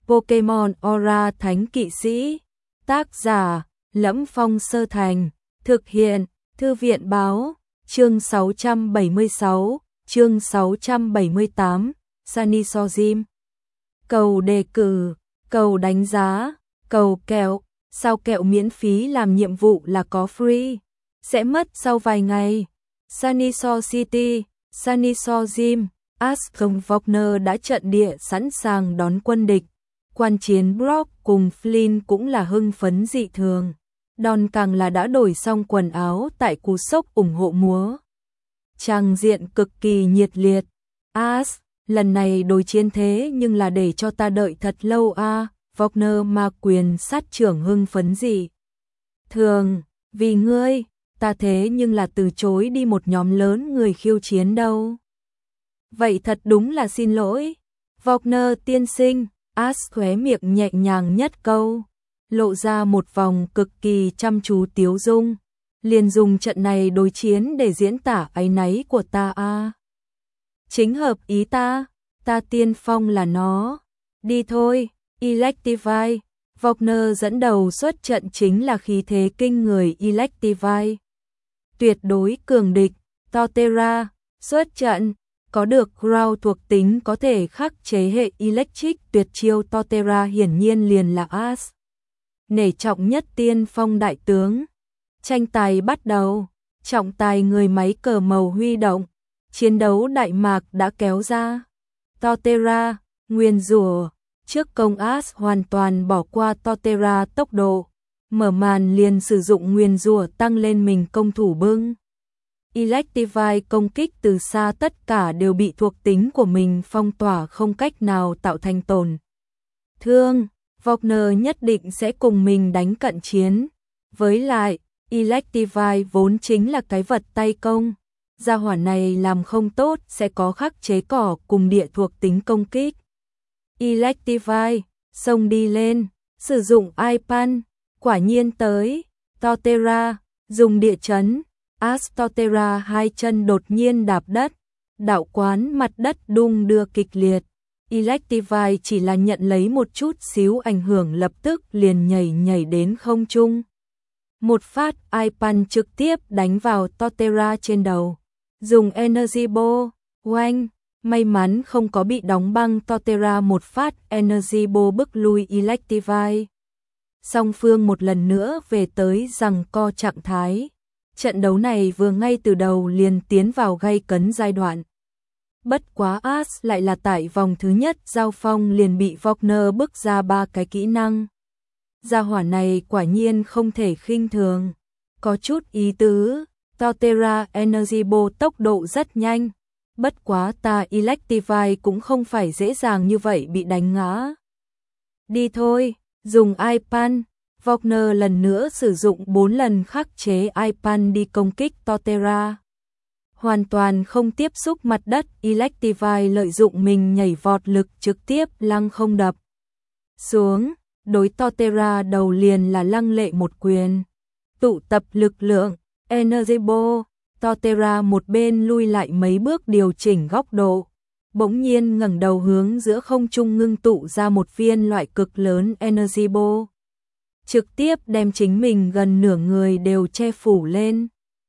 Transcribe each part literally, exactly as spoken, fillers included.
Pokemon Aura Thánh Kỵ Sĩ. Tác giả: Lẫm Phong Sơ Thành. Thực hiện: Thư viện báo. Chương sáu trăm bảy mươi sáu, chương sáu trăm bảy mươi tám, Sunny So Gym. Cầu đề cử, cầu đánh giá, cầu kẹo. Sao kẹo miễn phí làm nhiệm vụ là có free? Sẽ mất sau vài ngày. Sunny So City, Sunny So Gym. Aston Wagner đã trận địa sẵn sàng đón quân địch. Quan chiến Brock cùng Flynn cũng là hưng phấn dị thường. Don càng là đã đổi xong quần áo tại cú sốc ủng hộ múa. Tràng diện cực kỳ nhiệt liệt. As, lần này đối chiến thế nhưng là để cho ta đợi thật lâu a. À, Wagner ma quyền sát trưởng hưng phấn gì. Thường, vì ngươi, ta thế nhưng là từ chối đi một nhóm lớn người khiêu chiến đâu. Vậy thật đúng là xin lỗi. Wagner tiên sinh, As khóe miệng nhẹ nhàng nhất câu, lộ ra một vòng cực kỳ chăm chú tiếu dung. Liền dùng trận này đối chiến để diễn tả áy náy của ta a. À. Chính hợp ý ta, ta tiên phong là nó. Đi thôi, Electivire. Wagner dẫn đầu xuất trận chính là khí thế kinh người Electivire. Tuyệt đối cường địch, Torterra, xuất trận. Có được Ground thuộc tính có thể khắc chế hệ Electric tuyệt chiêu Torterra hiển nhiên liền là As. Nể trọng nhất tiên phong đại tướng. Tranh tài bắt đầu, trọng tài người máy cờ màu huy động, chiến đấu đại mạc đã kéo ra. Torterra, nguyền rủa, trước công As hoàn toàn bỏ qua Torterra tốc độ, mở màn liền sử dụng nguyền rủa tăng lên mình công thủ bưng. Electivire công kích từ xa tất cả đều bị thuộc tính của mình phong tỏa không cách nào tạo thành tổn thương. Wagner nhất định sẽ cùng mình đánh cận chiến. Với lại, Electivire vốn chính là cái vật tay công. Gia hỏa này làm không tốt sẽ có khắc chế cỏ cùng địa thuộc tính công kích. Electivire, xông đi lên, sử dụng iPan, quả nhiên tới. Torterra, dùng địa chấn. As Torterra hai chân đột nhiên đạp đất, đạo quán mặt đất đung đưa kịch liệt. Electivire chỉ là nhận lấy một chút xíu ảnh hưởng lập tức liền nhảy nhảy đến không trung. Một phát iPan trực tiếp đánh vào Torterra trên đầu. Dùng Energy Ball, oanh, may mắn không có bị đóng băng. Torterra một phát Energy Ball bức lui Electivire. Song phương một lần nữa về tới giằng co trạng thái. Trận đấu này vừa ngay từ đầu liền tiến vào gay cấn giai đoạn. Bất quá As lại là tại vòng thứ nhất giao phong liền bị Wagner bức ra ba cái kỹ năng. Gia hỏa này quả nhiên không thể khinh thường. Có chút ý tứ, Torterra Energy Ball tốc độ rất nhanh. Bất quá ta Electivire cũng không phải dễ dàng như vậy bị đánh ngã. Đi thôi, dùng iPan. Wagner lần nữa sử dụng bốn lần khắc chế iPan đi công kích Torterra. Hoàn toàn không tiếp xúc mặt đất, Electivire lợi dụng mình nhảy vọt lực trực tiếp lăng không đập xuống, đối Torterra đầu liền là lăng lệ một quyền. Tụ tập lực lượng, Energy Ball, Torterra một bên lui lại mấy bước điều chỉnh góc độ, bỗng nhiên ngẩng đầu hướng giữa không trung ngưng tụ ra một viên loại cực lớn Energy Ball. Trực tiếp đem chính mình gần nửa người đều che phủ lên.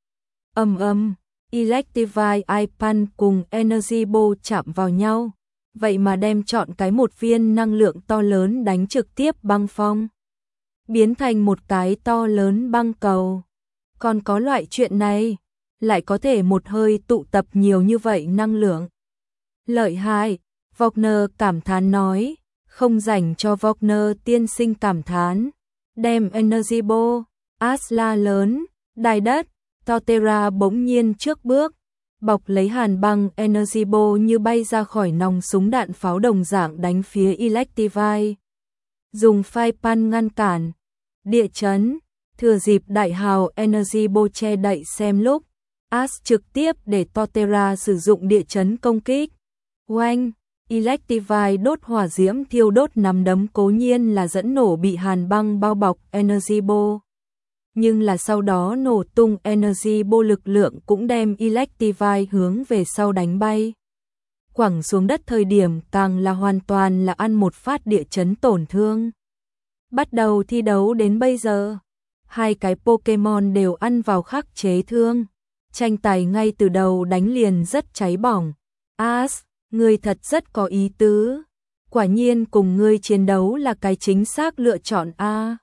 Ầm ầm, Electivire iPan cùng Energy Ball chạm vào nhau, vậy mà đem chọn cái một viên năng lượng to lớn đánh trực tiếp băng phong, biến thành một cái to lớn băng cầu. Còn có loại chuyện này, lại có thể một hơi tụ tập nhiều như vậy năng lượng. Lợi hại, Wagner cảm thán nói, không dành cho Wagner tiên sinh cảm thán. Đem Energy Ball, As la lớn, đài đất, Torterra bỗng nhiên trước bước, bọc lấy hàn băng. Energy Ball như bay ra khỏi nòng súng đạn pháo đồng dạng đánh phía Electivire. Dùng phai pan ngăn cản, địa chấn, thừa dịp đại hào Energy Ball che đậy xem lúc, As trực tiếp để Torterra sử dụng địa chấn công kích. Oanh! Electivire đốt hỏa diễm thiêu đốt nắm đấm cố nhiên là dẫn nổ bị hàn băng bao bọc Energy Ball. Nhưng là sau đó nổ tung Energy Ball lực lượng cũng đem Electivire hướng về sau đánh bay. quẳng xuống đất thời điểm càng là hoàn toàn là ăn một phát địa chấn tổn thương. Bắt đầu thi đấu đến bây giờ, hai cái Pokemon đều ăn vào khắc chế thương. Tranh tài ngay từ đầu đánh liền rất cháy bỏng. Ash, ngươi thật rất có ý tứ. Quả nhiên cùng ngươi chiến đấu là cái chính xác lựa chọn A.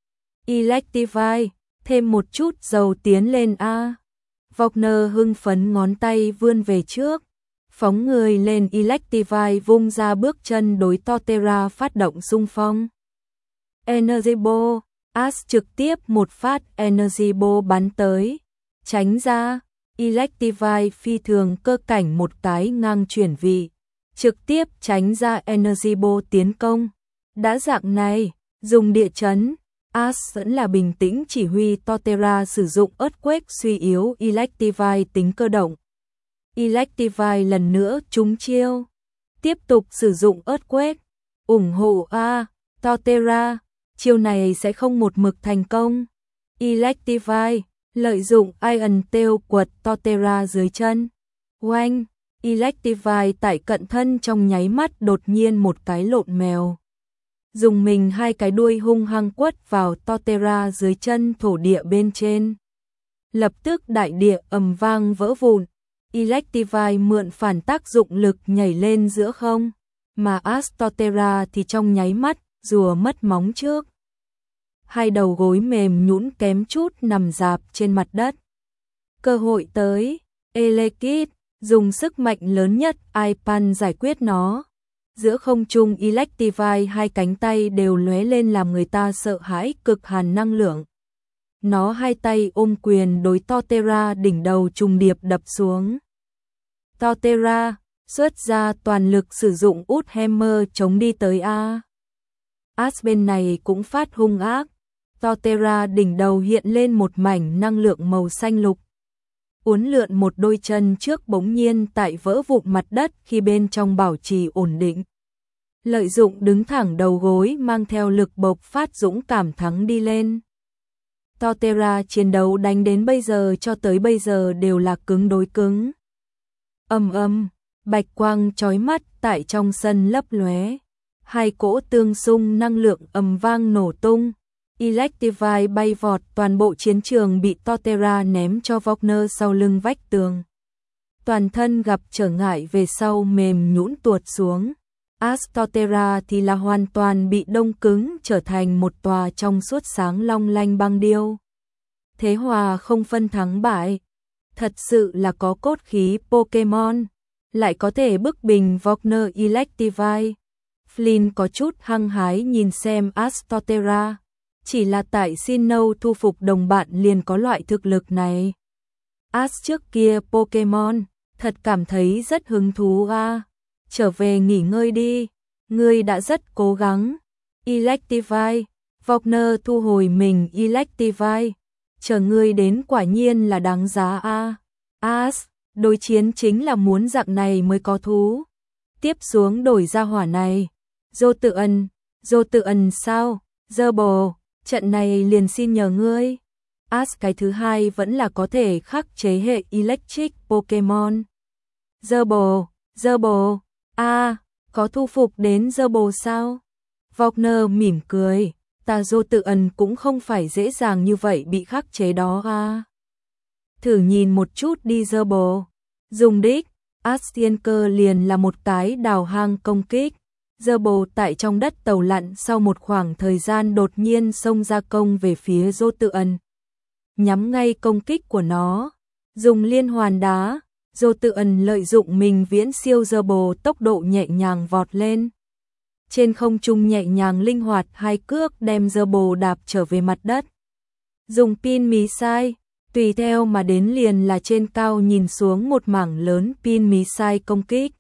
Electivire, thêm một chút dầu tiến lên A. Wagner hưng phấn ngón tay vươn về trước, phóng người lên Electivire vung ra bước chân đối Torterra phát động xung phong. Energy Ball, Ash trực tiếp một phát Energy Ball bắn tới, tránh ra, Electivire phi thường cơ cảnh một cái ngang chuyển vị, trực tiếp tránh ra Energy Ball tiến công. Đã dạng này, dùng địa chấn, Ash vẫn là bình tĩnh chỉ huy Torterra sử dụng Earthquake suy yếu Electivire tính cơ động. Electivire lần nữa trúng chiêu, tiếp tục sử dụng Earthquake, ủng hộ A, Torterra, chiêu này sẽ không một mực thành công. Electivire, lợi dụng Iron Tail quật Torterra dưới chân. Oanh, Electivire tại cận thân trong nháy mắt đột nhiên một cái lộn mèo. Dùng mình hai cái đuôi hung hăng quất vào Torterra dưới chân thổ địa bên trên. Lập tức đại địa ầm vang vỡ vụn. Electivire mượn phản tác dụng lực nhảy lên giữa không, mà Ash Torterra thì trong nháy mắt rùa mất móng trước. Hai đầu gối mềm nhũn kém chút nằm rạp trên mặt đất. Cơ hội tới, Elekid dùng sức mạnh lớn nhất Ipan giải quyết nó. Giữa không trung Electivire hai cánh tay đều lóe lên làm người ta sợ hãi cực hàn năng lượng. Nó hai tay ôm quyền đối Torterra đỉnh đầu trùng điệp đập xuống. Torterra xuất ra toàn lực sử dụng út hammer chống đi tới A. Ash bên này cũng phát hung ác. Torterra đỉnh đầu hiện lên một mảnh năng lượng màu xanh lục. Uốn lượn một đôi chân trước bỗng nhiên tại vỡ vụn mặt đất khi bên trong bảo trì ổn định. Lợi dụng đứng thẳng đầu gối mang theo lực bộc phát dũng cảm thắng đi lên. Torterra chiến đấu đánh đến bây giờ cho tới bây giờ đều là cứng đối cứng. Ầm ầm, bạch quang chói mắt tại trong sân lấp lóe. Hai cỗ tương xung năng lượng ầm vang nổ tung. Electivire bay vọt, toàn bộ chiến trường bị Torterra ném cho Wagner sau lưng vách tường. Toàn thân gặp trở ngại về sau mềm nhũn tuột xuống. Ash Torterra thì là hoàn toàn bị đông cứng trở thành một tòa trong suốt sáng long lanh băng điêu. Thế hòa không phân thắng bại. Thật sự là có cốt khí Pokemon. Lại có thể bức bình Wagner Electivire. Flynn có chút hăng hái nhìn xem Ash Torterra. Chỉ là tại Sinnoh thu phục đồng bạn liền có loại thực lực này. Ash trước kia Pokemon, thật cảm thấy rất hứng thú a. Trở về nghỉ ngơi đi, ngươi đã rất cố gắng. Electivire, Wagner thu hồi mình Electivire. Chờ ngươi đến quả nhiên là đáng giá a. Ash, đối chiến chính là muốn dạng này mới có thú. Tiếp xuống đổi ra hỏa này. Dô tự ẩn, dô tự ẩn sao? Dơ bồ. Trận này liền xin nhờ ngươi. Ash cái thứ hai vẫn là có thể khắc chế hệ Electric Pokemon. Zerbo, Zerbo, a, à, có thu phục đến Zerbo sao? Wagner mỉm cười, ta Dô tự ẩn cũng không phải dễ dàng như vậy bị khắc chế đó a. À. Thử nhìn một chút đi Zerbo. Dùng đích, Ash thiên cơ liền là một cái đào hang công kích. Zerbo tại trong đất tàu lặn sau một khoảng thời gian đột nhiên xông ra công về phía Dô tự ẩn. Nhắm ngay công kích của nó, dùng liên hoàn đá, Dô tự ẩn lợi dụng mình viễn siêu Zerbo tốc độ nhẹ nhàng vọt lên. Trên không trung nhẹ nhàng linh hoạt hai cước đem Zerbo đạp trở về mặt đất. Dùng pin mí sai, tùy theo mà đến liền là trên cao nhìn xuống một mảng lớn pin mí sai công kích.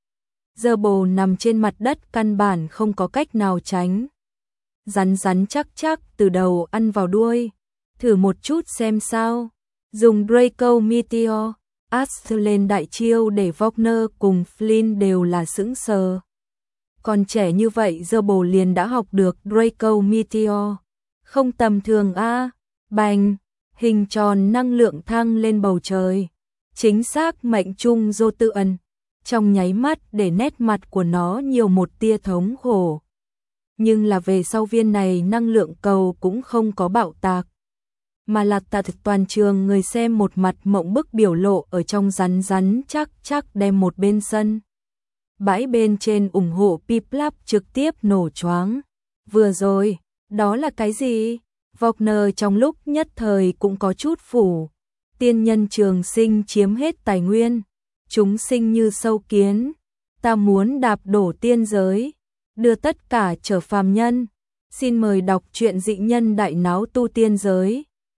Zerbo nằm trên mặt đất căn bản không có cách nào tránh. Rắn rắn chắc chắc từ đầu ăn vào đuôi. Thử một chút xem sao. Dùng Draco Meteor, Ash lên đại chiêu để Wagner cùng Flynn đều là sững sờ. Còn trẻ như vậy Zerbo liền đã học được Draco Meteor. Không tầm thường a. À. Bành, hình tròn năng lượng thăng lên bầu trời. Chính xác mệnh trung Dô tự ẩn. trong nháy mắt để nét mặt của nó nhiều một tia thống khổ. Nhưng là về sau viên này năng lượng cầu cũng không có bạo tạc, mà là tạt toàn trường người xem một mặt mộng bức biểu lộ ở trong rắn rắn chắc chắc đem một bên sân. Bãi bên trên ủng hộ Piplap trực tiếp nổ choáng. Vừa rồi, đó là cái gì? Wagner trong lúc nhất thời cũng có chút phủ. Tiên nhân trường sinh chiếm hết tài nguyên. Chúng sinh như sâu kiến. Ta muốn đạp đổ tiên giới. Đưa tất cả trở phàm nhân. Xin mời đọc truyện Dị Nhân Đại Náo Tu Tiên Giới.